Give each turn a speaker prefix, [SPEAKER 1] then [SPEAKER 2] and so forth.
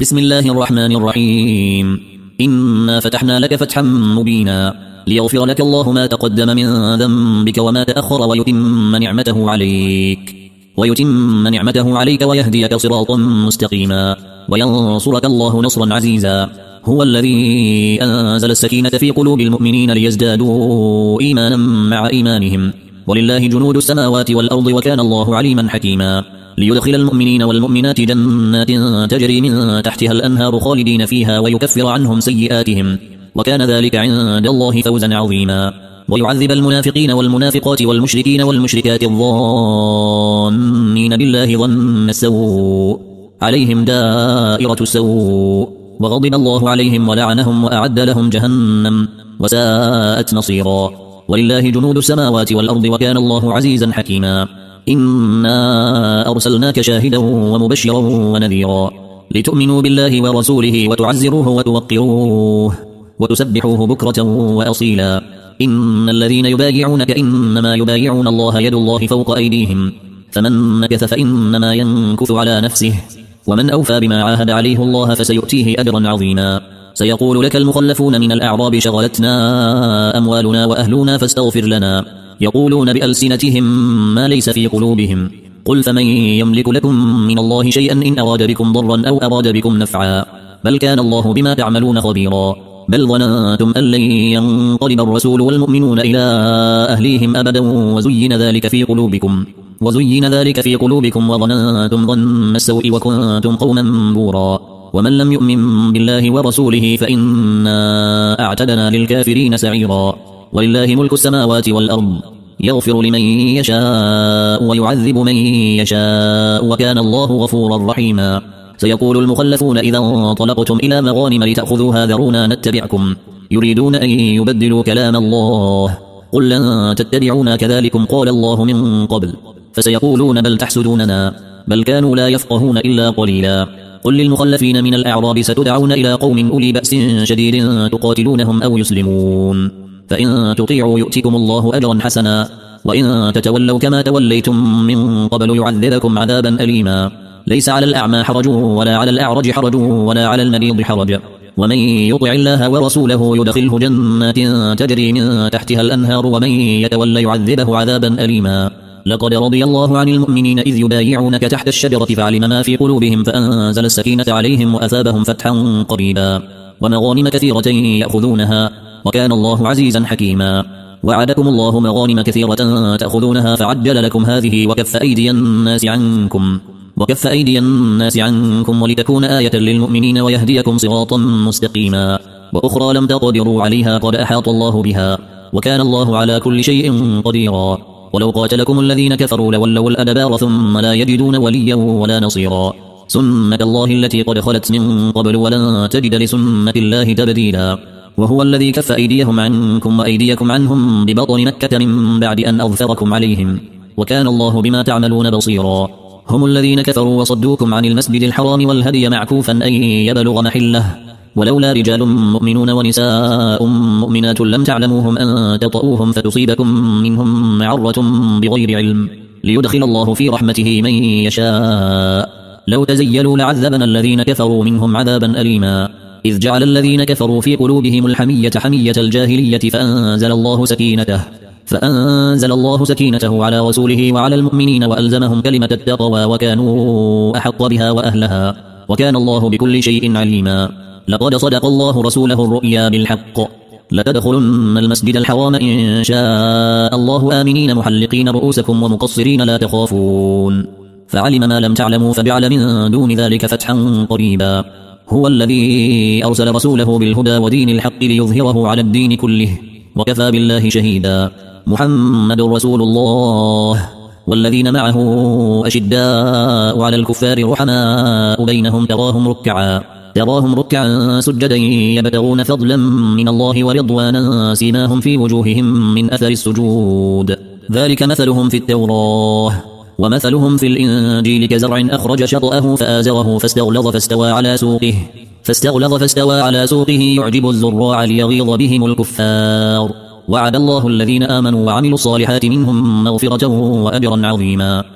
[SPEAKER 1] بسم الله الرحمن الرحيم. إنا فتحنا لك فتحا مبينا ليغفر لك الله ما تقدم من ذنبك وما تأخر ويتم نعمته عليك ويهديك صراطا مستقيما وينصرك الله نصرا عزيزا. هو الذي أنزل السكينة في قلوب المؤمنين ليزدادوا إيمانا مع إيمانهم ولله جنود السماوات والأرض وكان الله عليما حكيما. ليدخل المؤمنين والمؤمنات جنات تجري من تحتها الأنهار خالدين فيها ويكفر عنهم سيئاتهم وكان ذلك عند الله فوزا عظيما. ويعذب المنافقين والمنافقات والمشركين والمشركات الظانين بالله ظن السوء عليهم دائرة السوء وغضب الله عليهم ولعنهم وأعد لهم جهنم وساءت مصيرا. ولله جنود السماوات والأرض وكان الله عزيزا حكيما. إنا أرسلناك شاهدا ومبشرا ونذيرا لتؤمنوا بالله ورسوله وتعزروه وتوقروه وتسبحوه بكرة وأصيلا. إن الذين يبايعونك إنما يبايعون الله يد الله فوق أيديهم فمن نكث فإنما ينكث على نفسه ومن أوفى بما عاهد عليه الله فسيؤتيه أجرا عظيما. سيقول لك المخلفون من الأعراب شغلتنا أموالنا وأهلنا فاستغفر لنا يقولون بألسنتهم ما ليس في قلوبهم قل فمن يملك لكم من الله شيئا إن أراد بكم ضرا أو أراد بكم نفعا بل كان الله بما تعملون خبيرا. بل ظننتم أن لن ينقلب الرسول والمؤمنون إلى أهليهم أبدا وزين ذلك في قلوبكم وظننتم ظن السوء وكنتم قوما بورا. ومن لم يؤمن بالله ورسوله فإنا أعتدنا للكافرين سعيرا. ولله ملك السماوات والأرض يغفر لمن يشاء ويعذب من يشاء وكان الله غفورا رحيما. سيقول المخلفون إذا انطلقتم إلى مغانم لتأخذوها ذرونا نتبعكم يريدون أن يبدلوا كلام الله قل لن تتبعونا كذلكم قال الله من قبل فسيقولون بل تحسدوننا بل كانوا لا يفقهون إلا قليلا. قل للمخلفين من الأعراب ستدعون إلى قوم أولي بأس شديد تقاتلونهم أو يسلمون فإن تطيعوا يؤتكم الله أجرا حسنا وإن تتولوا كما توليتم من قبل يعذبكم عذابا أليما. ليس على الأعمى حرج ولا على الأعرج حرج ولا على المريض حرج ومن يطع الله ورسوله يدخله جنات تجري من تحتها الأنهار ومن يتولى يعذبه عذابا أليما. لقد رضي الله عن المؤمنين إذ يبايعونك تحت الشجرة فعلم ما في قلوبهم فأنزل السكينة عليهم وأثابهم فتحا قريبا ومغانم كثيرة يأخذونها وكان الله عزيزا حكيما. وعدكم الله مغانم كثيرة تأخذونها فعجل لكم هذه وكف أيدي الناس عنكم ولتكون آية للمؤمنين ويهديكم صراطا مستقيما. وأخرى لم تقدروا عليها قد أحاط الله بها وكان الله على كل شيء قديرا. ولو قاتلكم الذين كفروا لولوا الأدبار ثم لا يجدون وليا ولا نصيرا. سنة الله التي قد خلت من قبل ولن تجد لسنة الله تبديلا. وهو الذي كف أيديهم عنكم وأيديكم عنهم ببطن مكة من بعد أن أظفركم عليهم وكان الله بما تعملون بصيرا. هم الذين كفروا وصدوكم عن المسجد الحرام والهدي معكوفا أن يبلغ محله ولولا رجال مؤمنون ونساء مؤمنات لم تعلموهم أن تطؤوهم فتصيبكم منهم معرة بغير علم ليدخل الله في رحمته من يشاء. لو تزيلوا لعذبنا الذين كفروا منهم عذابا أليما. إذ جعل الذين كفروا في قلوبهم الحمية حمية الجاهلية فأنزل الله سكينته على رسوله وعلى المؤمنين وألزمهم كلمة التقوى وكانوا أحق بها وأهلها وكان الله بكل شيء عليما. لقد صدق الله رسوله الرؤيا بالحق لتدخلن المسجد الحرام إن شاء الله آمنين محلقين رؤوسكم ومقصرين لا تخافون فعلم ما لم تعلموا فجعل من دون ذلك فتحا قريبا. هو الذي أرسل رسوله بالهدى ودين الحق ليظهره على الدين كله وكفى بالله شهيدا. محمد رسول الله والذين معه أشداء على الكفار رحماء بينهم تراهم ركعا سجدا يبتغون فضلا من الله ورضوانا سيماهم في وجوههم من أثر السجود ذلك مثلهم في التوراة ومثلهم في الإنجيل كزرع أخرج شطأه فآزره فاستغلظ فاستوى على سوقه يعجب الزراع ليغيظ بهم الكفار. وعد الله الذين آمنوا وعملوا الصالحات منهم مغفرة وأجرا عظيما.